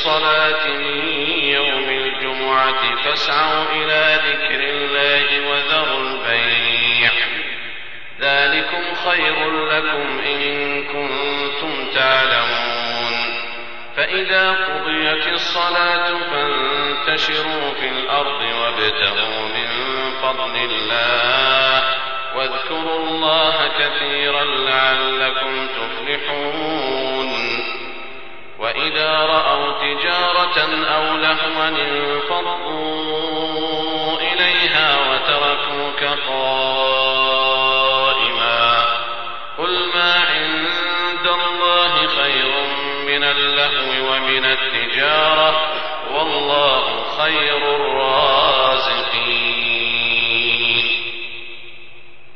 الصلاة من يوم الجمعة فاسعوا إلى ذكر الله وذروا البيع ذلكم خير لكم إن كنتم تعلمون فإذا قضيت الصلاة فانتشروا في الأرض وابتغوا من فضل الله واذكروا الله كثيرا لعلكم تفلحون وإذا رأوا تجارة أو لهوا انفضوا إليها وتركوك قائما قل ما عند الله خير من اللهو ومن التجارة والله خير